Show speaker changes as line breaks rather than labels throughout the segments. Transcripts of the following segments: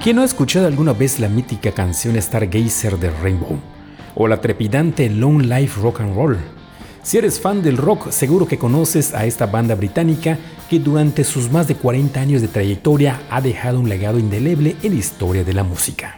¿Quién no ha escuchado alguna vez la mítica canción Stargazer de Rainbow? O la trepidante Long Life Rock and Roll. Si eres fan del rock, seguro que conoces a esta banda británica que durante sus más de 40 años de trayectoria ha dejado un legado indeleble en la historia de la música.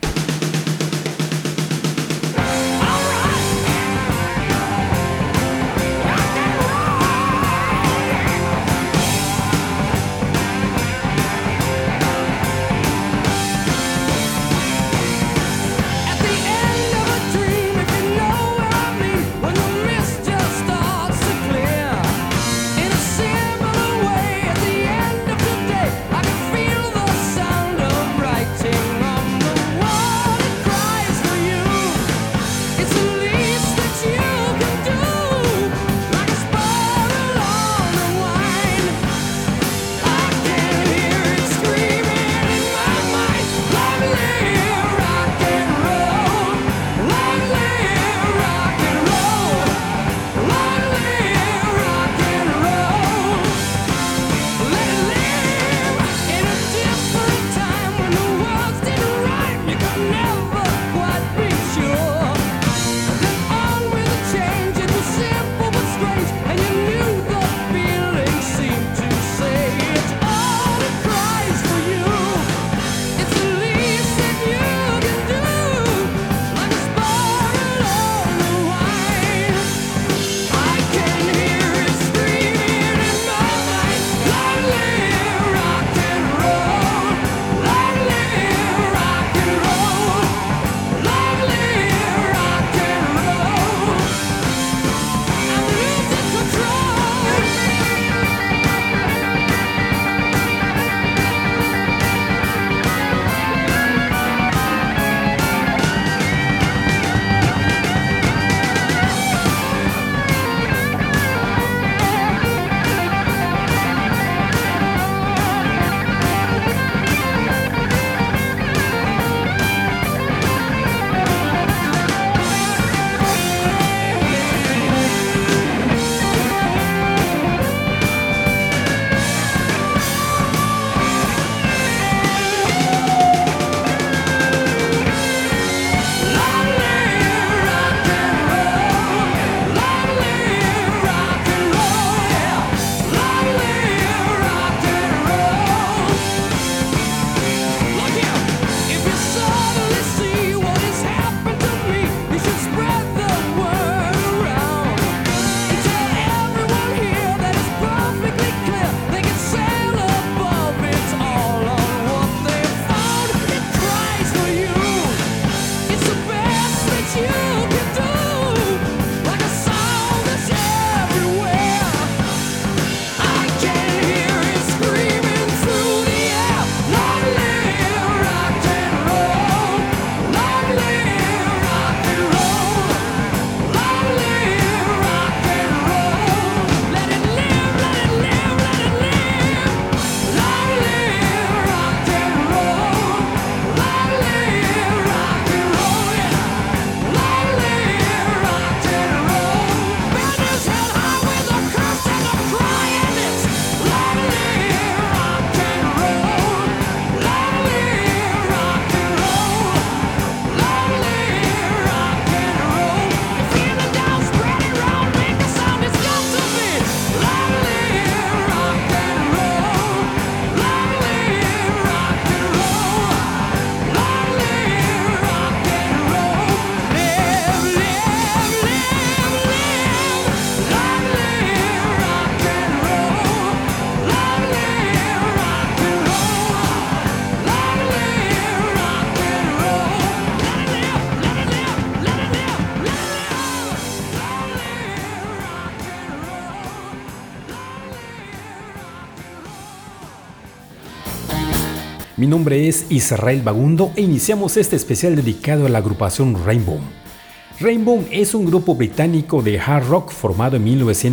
Mi nombre es Israel Bagundo e iniciamos este especial dedicado a la agrupación Rainbow. Rainbow es un grupo británico de hard rock formado en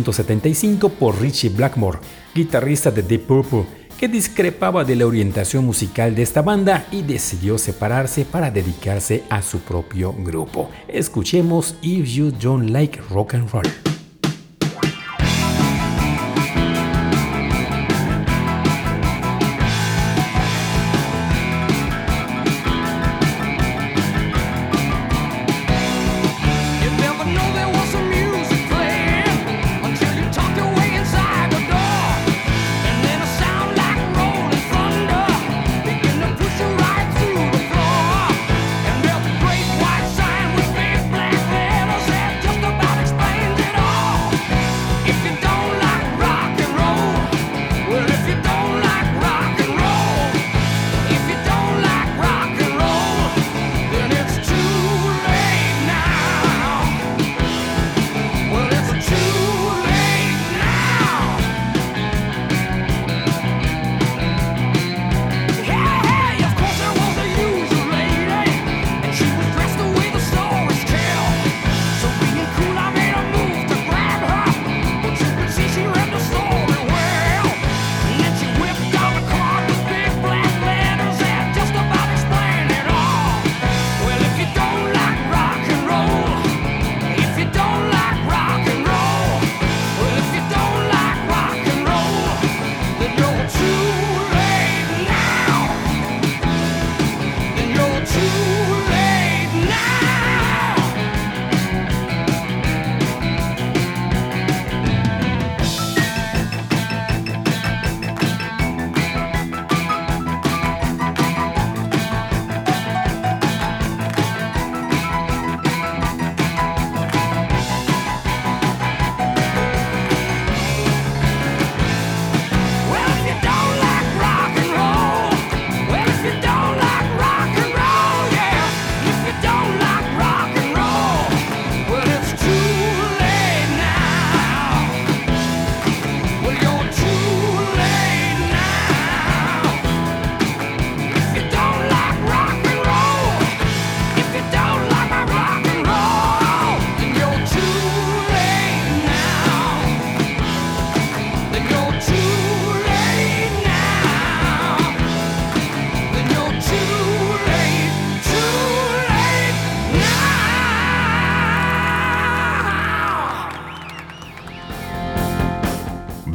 1975 por Ritchie Blackmore, guitarrista de Deep Purple, que discrepaba de la orientación musical de esta banda y decidió separarse para dedicarse a su propio grupo. Escuchemos If You Don't Like Rock and Roll.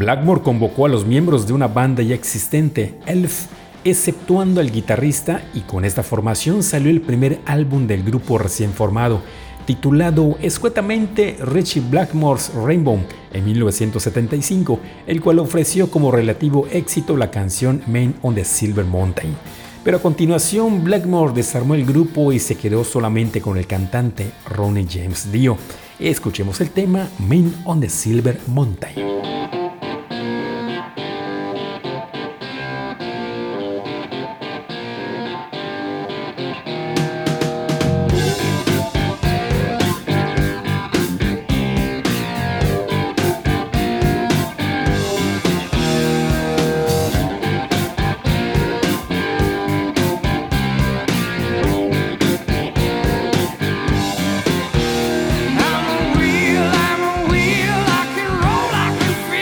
Blackmore convocó a los miembros de una banda ya existente, Elf, exceptuando al guitarrista, y con esta formación salió el primer álbum del grupo recién formado, titulado escuetamente Ritchie Blackmore's Rainbow en 1975, el cual ofreció como relativo éxito la canción Man on the Silver Mountain. Pero a continuación Blackmore desarmó el grupo y se quedó solamente con el cantante Ronnie James Dio. Escuchemos el tema Man on the Silver Mountain.
I'm a wheel, I can roll, I can feel.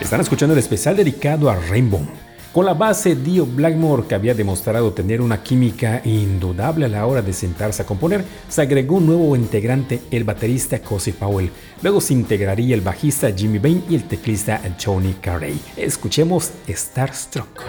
Están escuchando el especial dedicado a Rainbow. Con la base Dio Blackmore, que había demostrado tener una química indudable a la hora de sentarse a componer, se agregó un nuevo integrante, el baterista Cozy Powell. Luego se integraría el bajista Jimmy Bain y el teclista Tony Carey. Escuchemos Starstruck.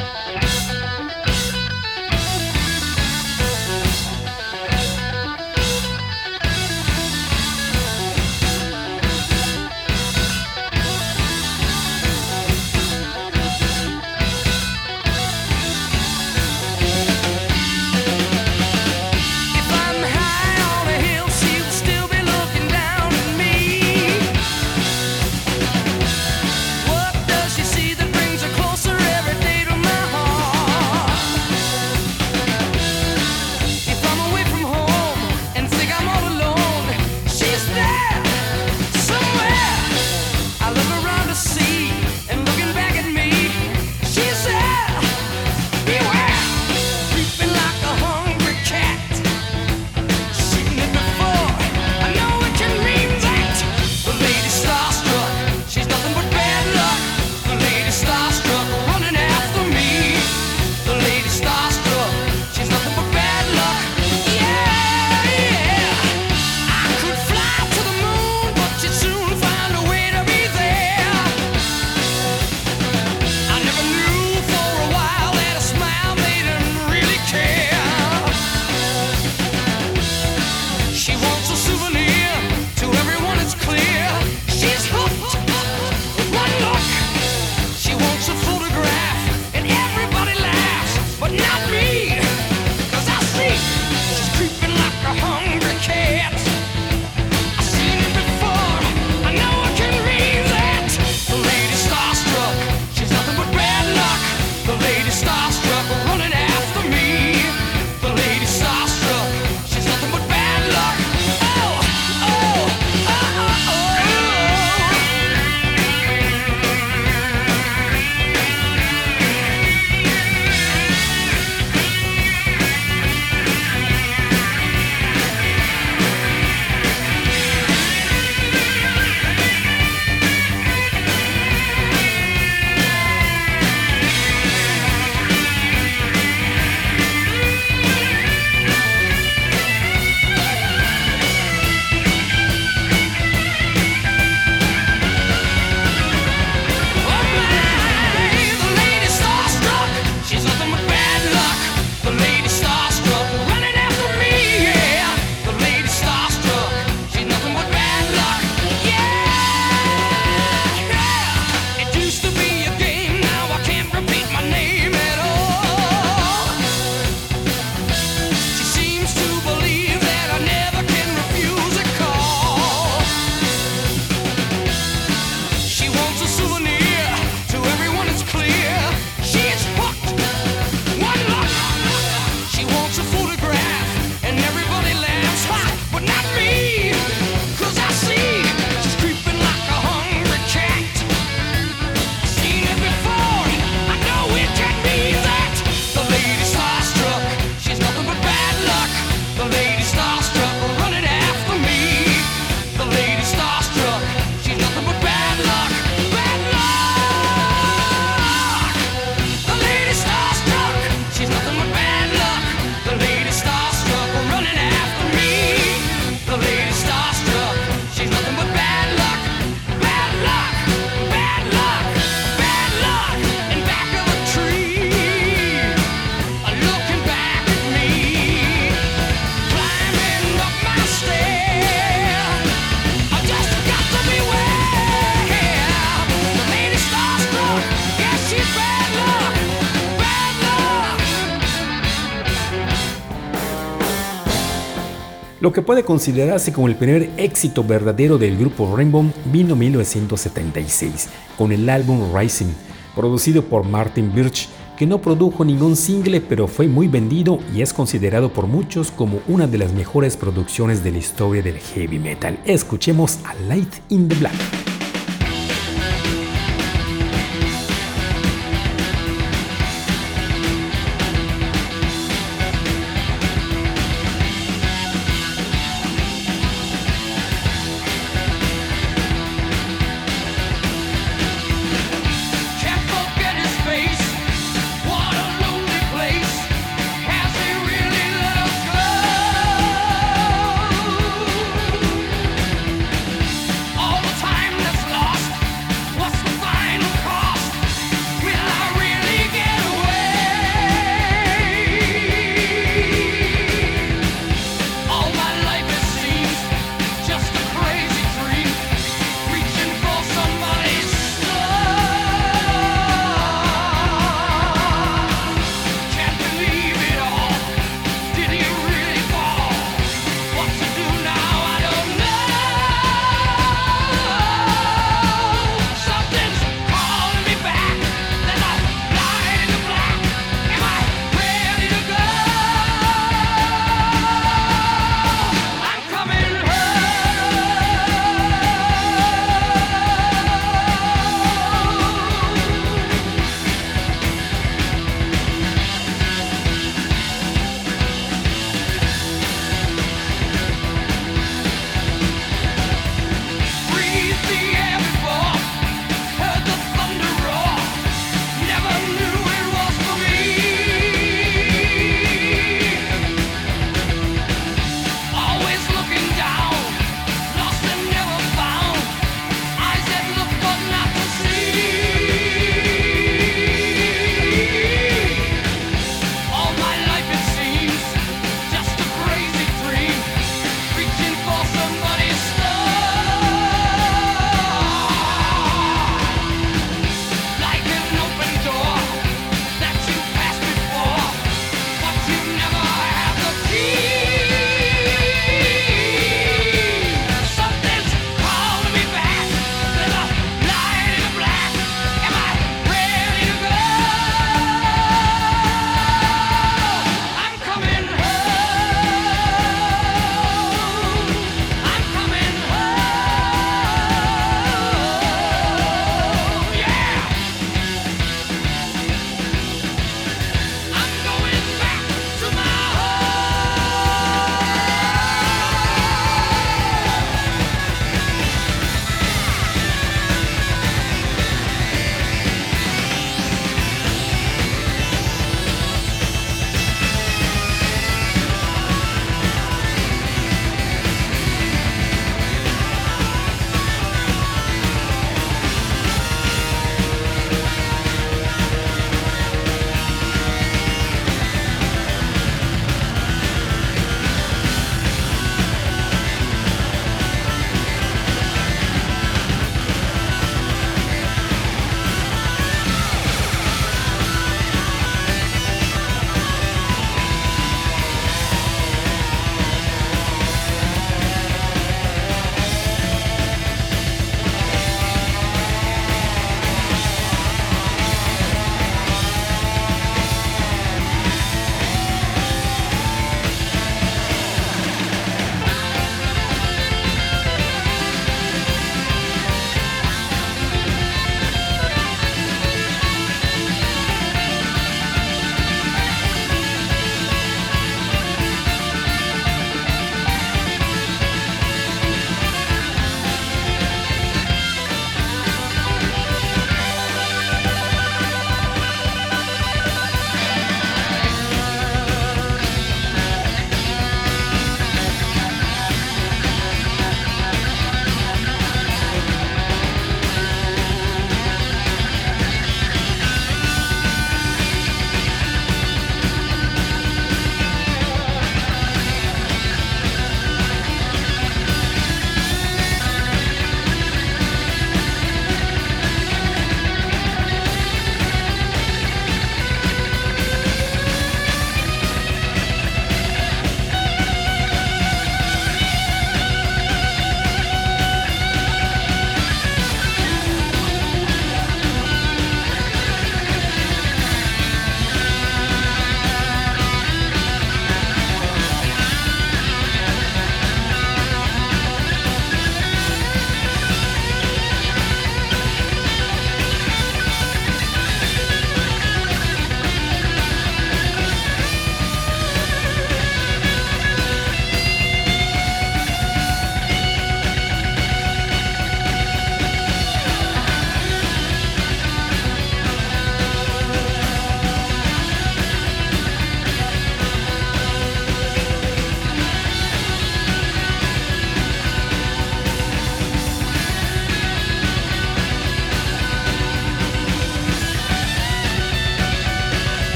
Lo que puede considerarse como el primer éxito verdadero del grupo Rainbow vino en 1976 con el álbum Rising, producido por Martin Birch, que no produjo ningún single pero fue muy vendido y es considerado por muchos como una de las mejores producciones de la historia del heavy metal. Escuchemos a Light in the Black.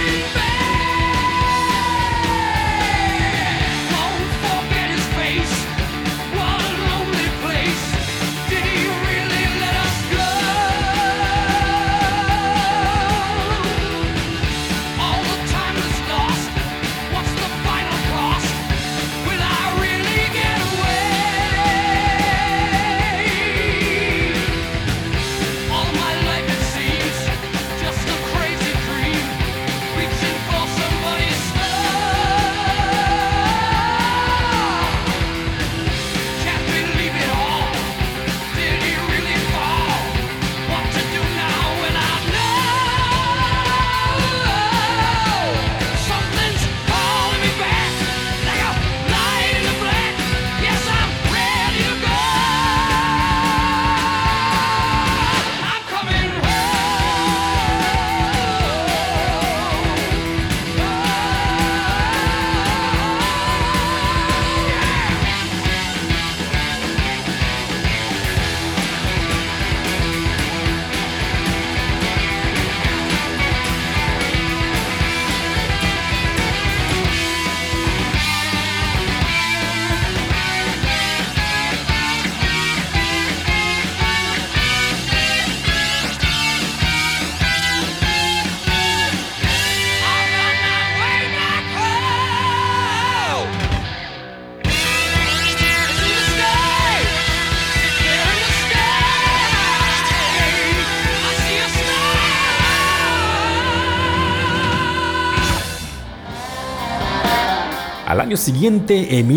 Al año siguiente, en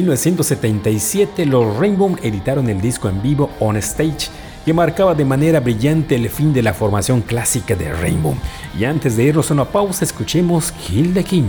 1977, los Rainbow editaron el disco en vivo On Stage, que marcaba de manera brillante el fin de la formación clásica de Rainbow. Y antes de irnos a una pausa, escuchemos Kill the King.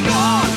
God.